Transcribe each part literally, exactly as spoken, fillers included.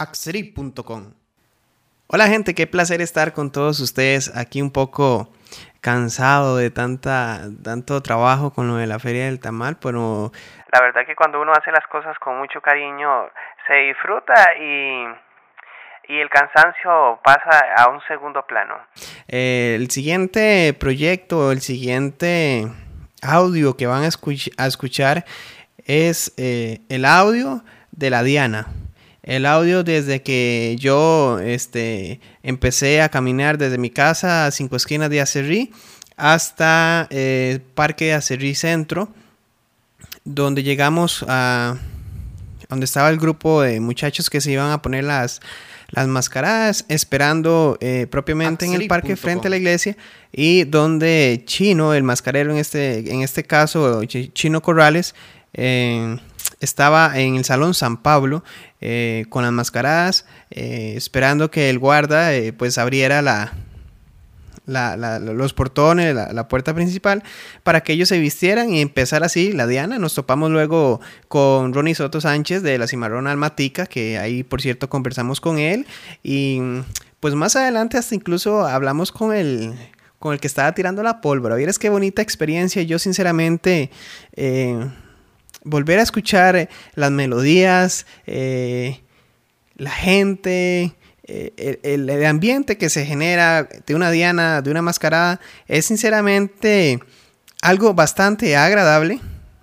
Axrip punto com. Hola gente, qué placer estar con todos ustedes aquí un poco cansado de tanta, tanto trabajo con lo de la Feria del Tamal, pero la verdad que cuando uno hace las cosas con mucho cariño se disfruta y, y el cansancio pasa a un segundo plano. Eh, el siguiente proyecto, el siguiente audio que van a, escuch- a escuchar es eh, el audio de la Diana. El audio desde que yo este, empecé a caminar desde mi casa a Cinco Esquinas de Acerrí hasta el eh, Parque de Acerrí Centro, donde llegamos a donde estaba el grupo de muchachos que se iban a poner las, las mascaradas, esperando eh, propiamente en el parque frente a la iglesia, y donde Chino, el mascarero en este, en este caso, Chino Corrales, eh, estaba en el Salón San Pablo eh, con las mascaradas, eh, esperando que el guarda eh, pues abriera la, la, la, los portones, la, la puerta principal, para que ellos se vistieran y empezar así la Diana. Nos topamos luego con Ronnie Soto Sánchez de la Cimarrona Almatica, que ahí por cierto conversamos con él, y pues más adelante hasta incluso hablamos con el... con el que estaba tirando la pólvora. Vieras qué bonita experiencia. Yo sinceramente... Eh, volver a escuchar las melodías, eh, la gente, eh, el, el ambiente que se genera de una Diana, de una mascarada, es sinceramente algo bastante agradable.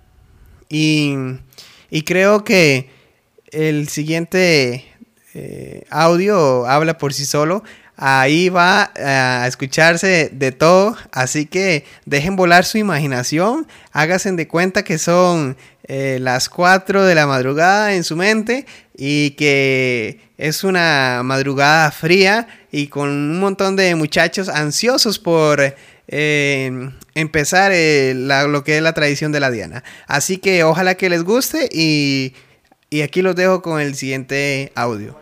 Y, y creo que el siguiente eh, audio habla por sí solo. Ahí va a escucharse de todo, así que dejen volar su imaginación, háganse de cuenta que son eh, las cuatro de la madrugada en su mente y que es una madrugada fría y con un montón de muchachos ansiosos por eh, empezar eh, la, lo que es la tradición de la Diana. Así que ojalá que les guste y, y aquí los dejo con el siguiente audio.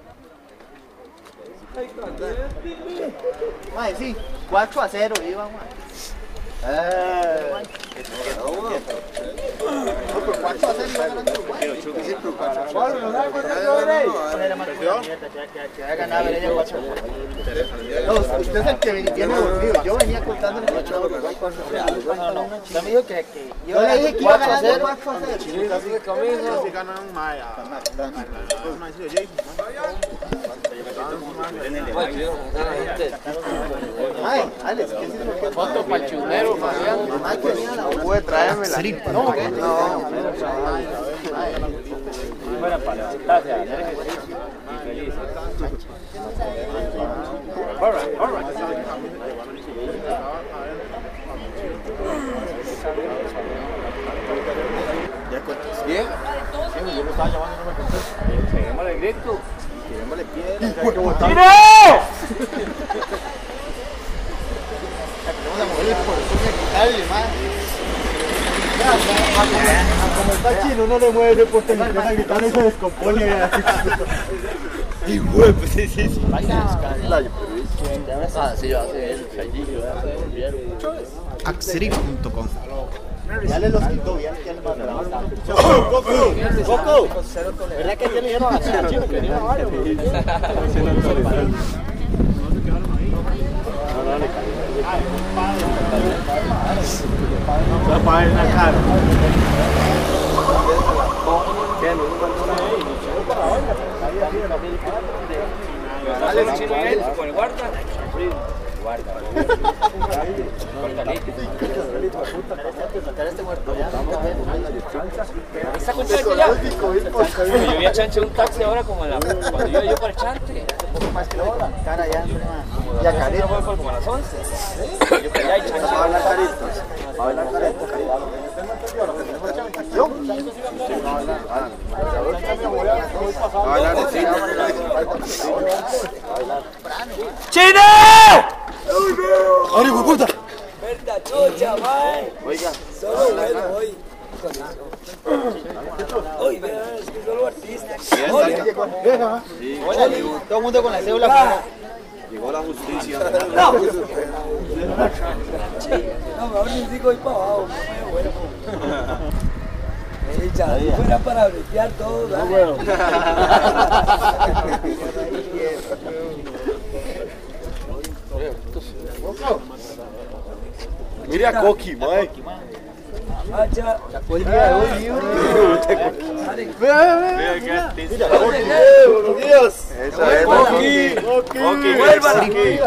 Mae, sí, cuatro a cero iba, mae. Eh, cuatro a cero iba ganando Uruguay. Bueno, no da cuenta que veréis. Que ha ganado Vereña cuatro a cero. Usted es el que viene dormido. Yo venía contándole que echaba Uruguay cuatro a cero. No, no, usted me dijo que... Yo le dije que iba ganando cuatro a cero. Chinita sigue conmigo. Si ganan Maya. Ay, Alex, ¿qué es lo que foto para el chunero, Fabián? Mamá, que venía la puede traérmela. No, no. Fuera para levantarse, hacer ejercicio y feliz. All right, all right. ¿Ya cuentas? ¿Bien? Sí, yo lo estaba llamando y no me contestó. Seguimos el grito. Tirémosle piedra. ¡Chino! Vamos a morir por eso, quitarle, man. Como está Chino, no le mueve de poste, empieza a gritar y se descompone. Y güey, pues sí, sí, sí. Ah, sí, va a ser el chayillo, va a ser el viejo. Axrip punto com. Ya le los quitó, ya le más bravo. ¡Coco! ¡Coco! ¿Verdad que ya le dieron a Chino que venía a varios? La paga en la cara. ¿Qué? No ¿Sale el Chino él con el guarda? Guarda. ¿Está con Chante ya? Yo vi a Chante un taxi ahora como la, cuando yo yo para el Chante. Un poco más que la cara ya. Y a Carito fue como a las once. Yo para allá y Chante. Va a hablar Caritos. Va a hablar Caritos. ¿Yo? Va a hablar. Va a hablar de ¡Chino! ¡Ay, hijo de puta! ¡Verdad, chocha, mae! Oiga. Solo bueno hoy. Uy, vea, es que solo artistas. Deja. Todo el mundo con la cédula. Llegó la justicia. No, no, mejor ni sigo ahí para abajo. Echa, fuera para bretear todo, ¿verdad? a Coqui, mae. Sacó el día de hoy, libro. Vea, vea, vea. Mira, buenos días. Eso es, Coqui. Coqui, vuelvan aquí.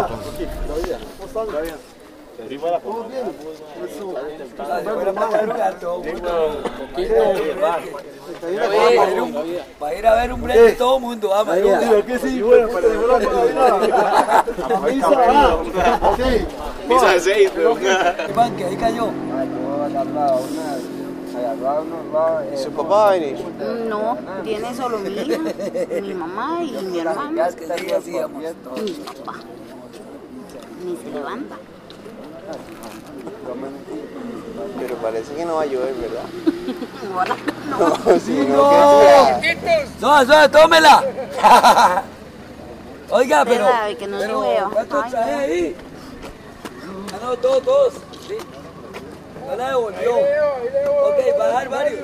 Va a ir a ver un brete todo el mundo, vamos. Que sí, bueno, para Misa de seis, pero... Iván, que ahí cayó. ¿Su papá va a venir? No, tiene solo mi hija, mi mamá y mi hermano. Es que ahí hacíamos. Y mi papá. Ni se levanta. Pero parece que no va a llover, ¿verdad? Ahora no. No, sí, no, que No, no, tómela. Oiga, pero. Sabe que no pero llueva. ¿cuántos Ay, traje no. ahí? Ah, no, todos, todos. Sí. No la devolvió. Ok, va a dar varios.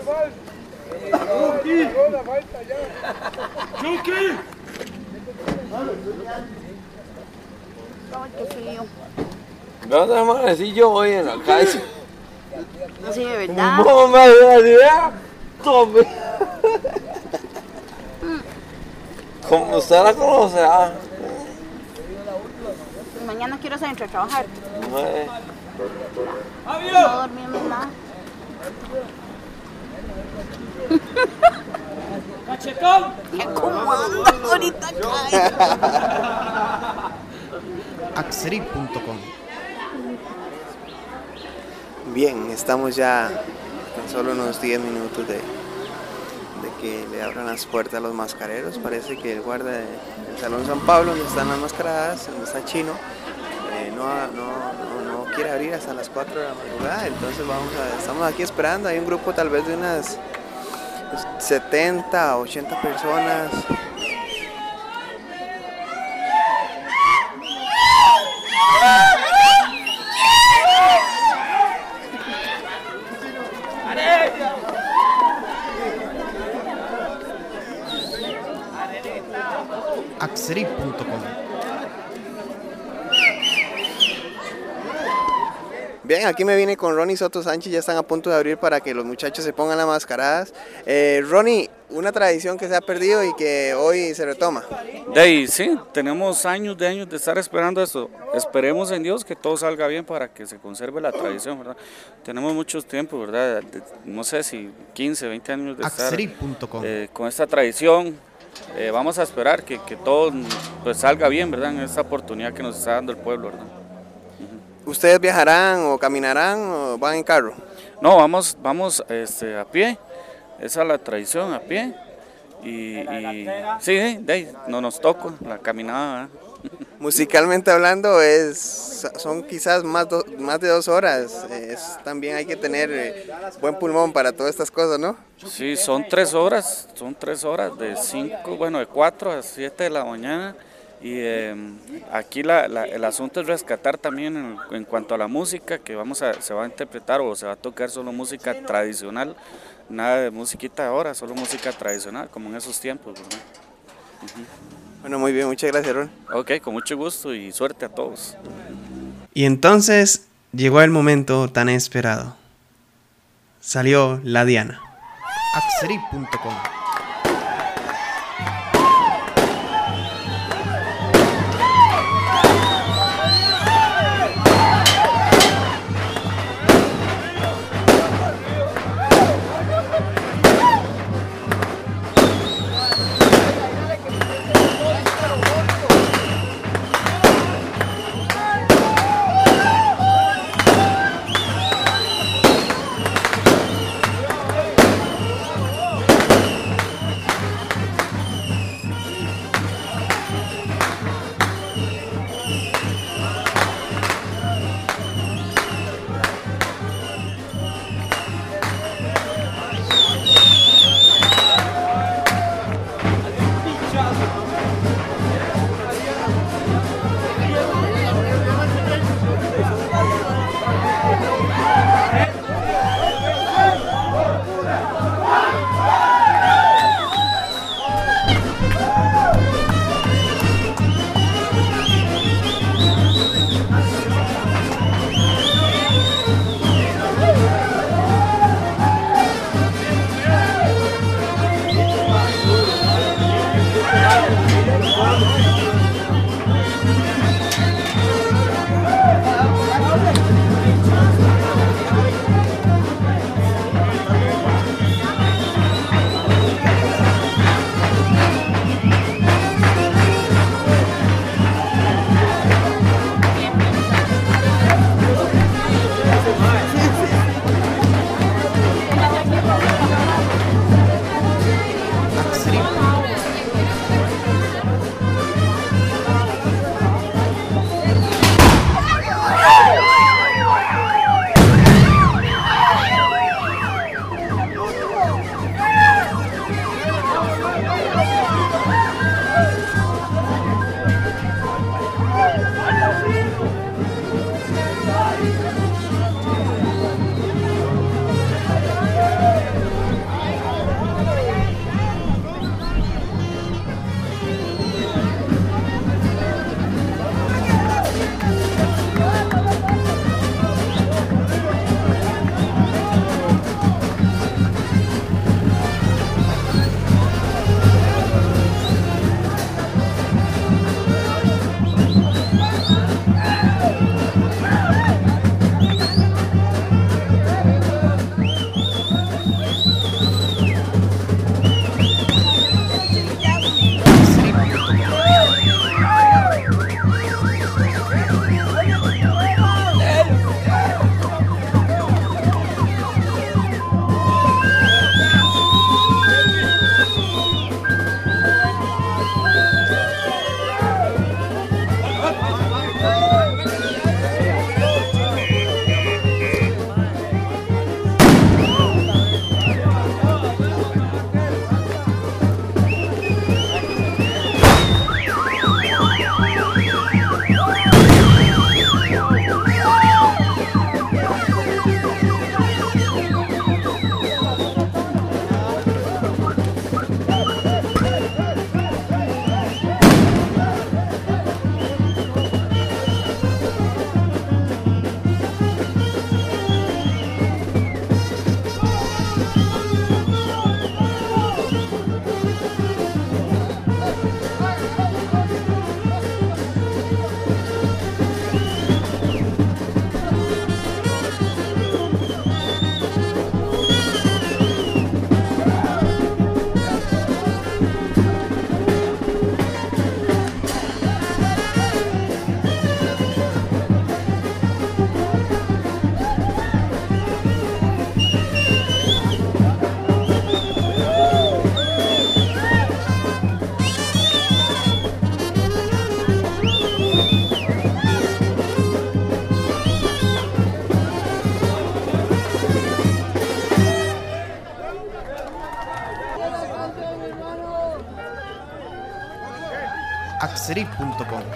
Ay, qué frío. ¿Dónde amanecí yo hoy en la calle? Sí, de verdad. ¿Cómo me ayudaría? Tome. Como usted la conocerá. Mañana quiero salir a trabajar. Mae, No dormimos nada. ¡Cachetón! Qué cómodo. Ahorita cae. Axeric punto com. Bien, estamos ya en solo unos diez minutos de, de que le abran las puertas a los mascareros. Parece que el guarda del Salón San Pablo, donde están las mascaradas, donde está Chino, eh, no, no, no, no quiere abrir hasta las cuatro de la madrugada. Entonces vamos a, estamos aquí esperando. Hay un grupo tal vez de unas setenta, ochenta personas. Axeric punto com. Bien, aquí me vine con Ronnie Soto Sánchez, ya están a punto de abrir para que los muchachos se pongan las mascaradas. Eh, Ronnie, una tradición que se ha perdido y que hoy se retoma. De ahí, sí, tenemos años de años de estar esperando esto. Esperemos en Dios que todo salga bien para que se conserve la tradición, ¿verdad? Tenemos muchos tiempos, ¿verdad? De, no sé si quince, veinte años de estar Axeric punto com. eh, con esta tradición. Eh, vamos a esperar que, que todo pues, salga bien, ¿verdad? En esta oportunidad que nos está dando el pueblo, ¿verdad? ¿Ustedes viajarán o caminarán o van en carro? No, vamos, vamos este, a pie. Esa es la tradición, a pie. Y, y sí, sí, de ahí, no nos toca la caminada, ¿verdad? Musicalmente hablando, es, son quizás más, do, más de dos horas. Es, también hay que tener eh, buen pulmón para todas estas cosas, ¿no? Sí, son tres horas, son tres horas de cinco, bueno, de cuatro a siete de la mañana. Y eh, aquí la, la, el asunto es rescatar también en, en cuanto a la música, que vamos a, se va a interpretar o se va a tocar solo música tradicional, nada de musiquita ahora, solo música tradicional, como en esos tiempos, ¿verdad? Uh-huh. Bueno, muy bien, muchas gracias, Ron. Ok, con mucho gusto y suerte a todos. Y entonces llegó el momento tan esperado. Salió la Diana. Axeric punto com. axrip punto com.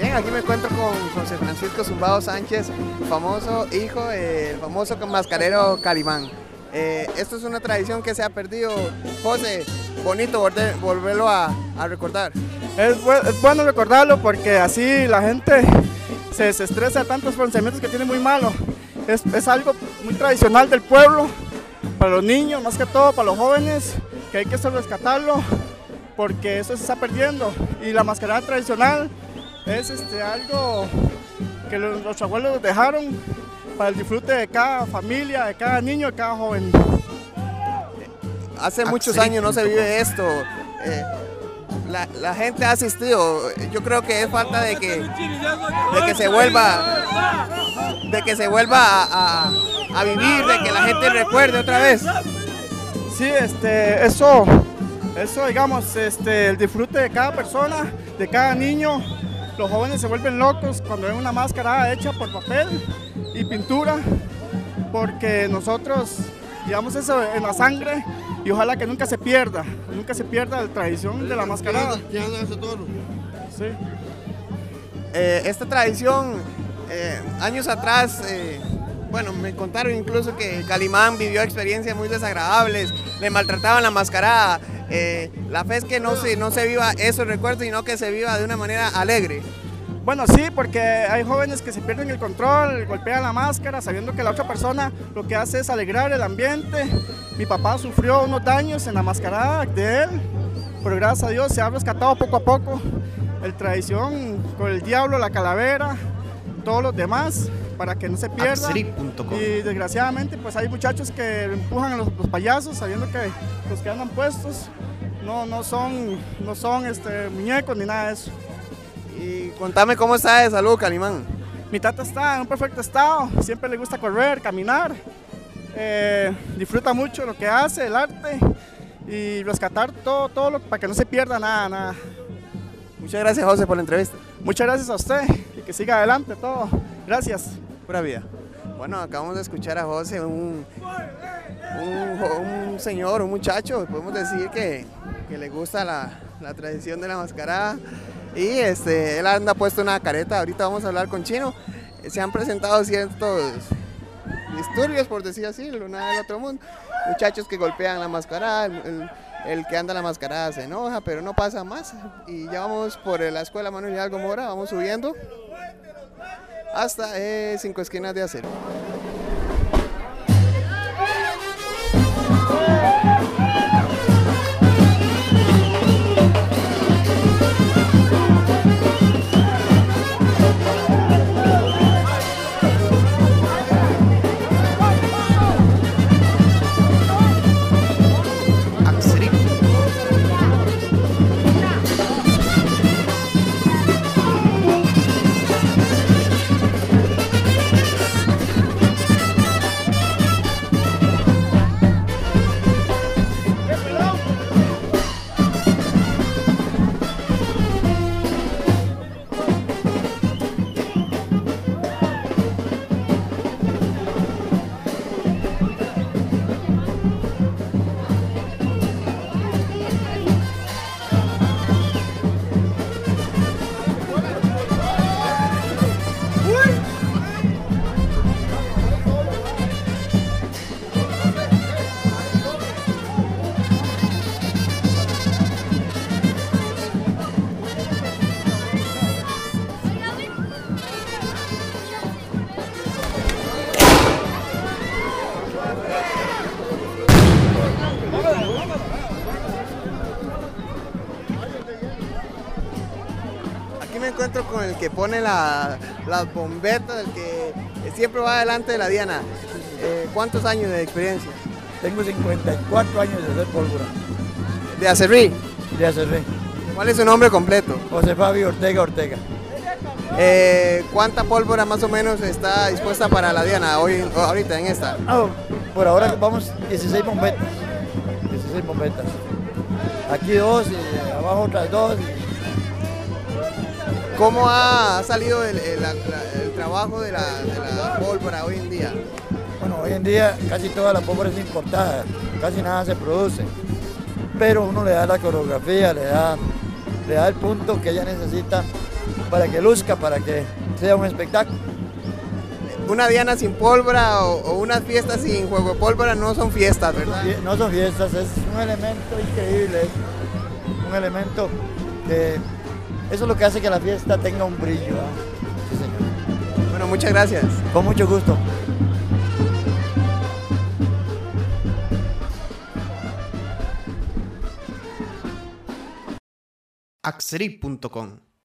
Bien, aquí me encuentro con José Francisco Zumbado Sánchez, famoso hijo del famoso mascarero Calimán. Eh, esto es una tradición que se ha perdido. José, bonito volver, volverlo a, a recordar. Es, bu es bueno recordarlo porque así la gente se desestresa de tantos pronunciamientos que tiene muy malo. Es, es algo muy tradicional del pueblo, para los niños, más que todo para los jóvenes, que hay que rescatarlo porque eso se está perdiendo. Y la mascarada tradicional es este, algo que los, los abuelos dejaron para el disfrute de cada familia, de cada niño, de cada joven. Hace muchos años no se vive esto. Eh, la, la gente ha asistido. Yo creo que es falta de que, de que se vuelva, de que se vuelva a, a, a vivir, de que la gente recuerde otra vez. Sí, este, eso, eso digamos, este, el disfrute de cada persona, de cada niño. Los jóvenes se vuelven locos cuando ven una máscara hecha por papel y pintura, porque nosotros llevamos eso en la sangre y ojalá que nunca se pierda, nunca se pierda la tradición de la mascarada. Sí. Eh, esta tradición, eh, años atrás, eh, bueno, me contaron incluso que Calimán vivió experiencias muy desagradables, le maltrataban la mascarada. Eh, la fe es que no se, no se viva esos recuerdos, sino que se viva de una manera alegre. Bueno, sí, porque hay jóvenes que se pierden el control, golpean la máscara sabiendo que la otra persona lo que hace es alegrar el ambiente. Mi papá sufrió unos daños en la mascarada de él, pero gracias a Dios se ha rescatado poco a poco el tradición con el diablo, la calavera, todos los demás, para que no se pierda. Y desgraciadamente pues hay muchachos que empujan a los, los payasos sabiendo que los que andan puestos no, no son, no son este, muñecos ni nada de eso. Y contame cómo está de salud Calimán. Mi tata está en un perfecto estado, siempre le gusta correr, caminar, eh, disfruta mucho lo que hace, el arte y rescatar todo, todo lo, para que no se pierda nada, nada. Muchas gracias José por la entrevista. Muchas gracias a usted y que siga adelante todo. Gracias. Pura vida. Bueno, acabamos de escuchar a José, un, un, un señor, un muchacho, podemos decir que, que le gusta la, la tradición de la mascarada. Y este, él anda puesto una careta. Ahorita vamos a hablar con Chino. Se han presentado ciertos disturbios, por decir así, nada del otro mundo. Muchachos que golpean la mascarada, el, el, el que anda la mascarada se enoja, pero no pasa más. Y ya vamos por la escuela Manuel Hidalgo Mora, vamos subiendo hasta eh, Cinco Esquinas de Acero. Me encuentro con el que pone la, las bombetas, el que siempre va adelante de la diana. Eh, ¿Cuántos años de experiencia? Tengo cincuenta y cuatro años de hacer pólvora. ¿De Acerrí? De Acerrí. ¿Cuál es su nombre completo? José Fabio Ortega Ortega. Eh, ¿Cuánta pólvora más o menos está dispuesta para la diana hoy, ahorita en esta? Oh, por ahora vamos dieciséis bombetas. dieciséis bombetas. Aquí dos y abajo otras dos. ¿Cómo ha salido el, el, el, el trabajo de la, de la pólvora hoy en día? Bueno, hoy en día casi toda la pólvora es importada, casi nada se produce, pero uno le da la coreografía, le da, le da el punto que ella necesita para que luzca, para que sea un espectáculo. Una diana sin pólvora o, o unas fiestas sin juego de pólvora no son fiestas, ¿verdad? No son fiestas, es un elemento increíble, un elemento que eso es lo que hace que la fiesta tenga un brillo. ¿Eh? Sí, señor. Bueno, muchas gracias. Con mucho gusto. Axrip punto com